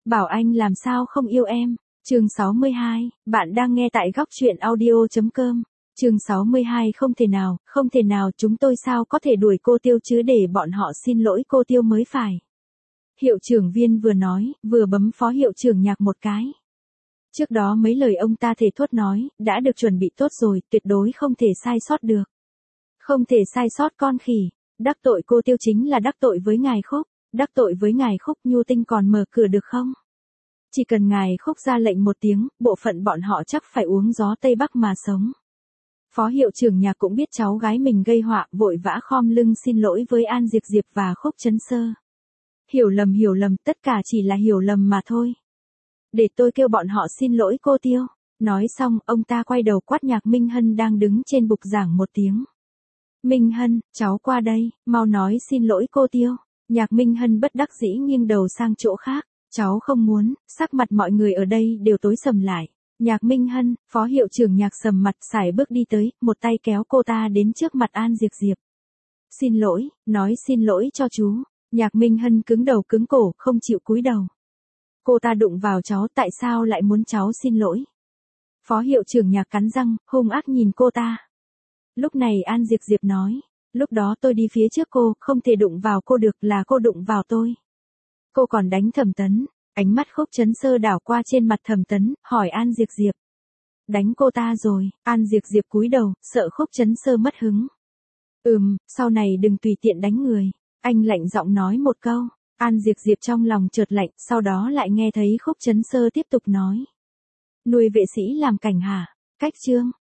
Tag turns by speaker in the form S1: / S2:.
S1: Bảo anh làm sao không yêu em. Chương 62, bạn đang nghe tại góc truyện audio.com. Chương 62 không thể nào chúng tôi sao có thể đuổi cô Tiêu chứ để bọn họ xin lỗi cô Tiêu mới phải. Hiệu trưởng Viên vừa nói, vừa bấm phó hiệu trưởng Nhạc một cái. Trước đó mấy lời ông ta thề thốt nói, đã được chuẩn bị tốt rồi, tuyệt đối không thể sai sót được. Không thể sai sót con khỉ, đắc tội cô Tiêu chính là đắc tội với ngài Khúc, đắc tội với ngài Khúc Nhu Tinh còn mở cửa được không? Chỉ cần ngài Khúc ra lệnh một tiếng, bộ phận bọn họ chắc phải uống gió Tây Bắc mà sống. Phó hiệu trưởng Nhạc cũng biết cháu gái mình gây họa, vội vã khom lưng xin lỗi với An Diệp Diệp và Khúc Chấn Sơ. Hiểu lầm, tất cả chỉ là hiểu lầm mà thôi. Để tôi kêu bọn họ xin lỗi cô Tiêu. Nói xong, ông ta quay đầu quát Nhạc Minh Hân đang đứng trên bục giảng một tiếng. Minh Hân, cháu qua đây, mau nói xin lỗi cô Tiêu. Nhạc Minh Hân bất đắc dĩ nghiêng đầu sang chỗ khác. Cháu không muốn, sắc mặt mọi người ở đây đều tối sầm lại. Nhạc Minh Hân, phó hiệu trưởng Nhạc sầm mặt sải bước đi tới, một tay kéo cô ta đến trước mặt An Diệp Diệp. Xin lỗi, nói xin lỗi cho chú. Nhạc Minh Hân cứng đầu cứng cổ, không chịu cúi đầu. Cô ta đụng vào cháu, tại sao lại muốn cháu xin lỗi? Phó hiệu trưởng Nhạc cắn răng, hung ác nhìn cô ta. Lúc này An Diệp Diệp nói, lúc đó tôi đi phía trước cô, không thể đụng vào cô được, là cô đụng vào tôi. Cô còn đánh Thẩm Tấn. Ánh mắt Khúc Chấn Sơ đảo qua trên mặt Thẩm Tấn, hỏi An Diệp Diệp. Đánh cô ta rồi. An Diệp Diệp cúi đầu, sợ Khúc Chấn Sơ mất hứng. Sau này đừng tùy tiện đánh người. Anh lạnh giọng nói một câu. An Diệp Diệp trong lòng chợt lạnh, sau đó lại nghe thấy Khúc Chấn Sơ tiếp tục nói. Nuôi vệ sĩ làm cảnh hả? Cách chương.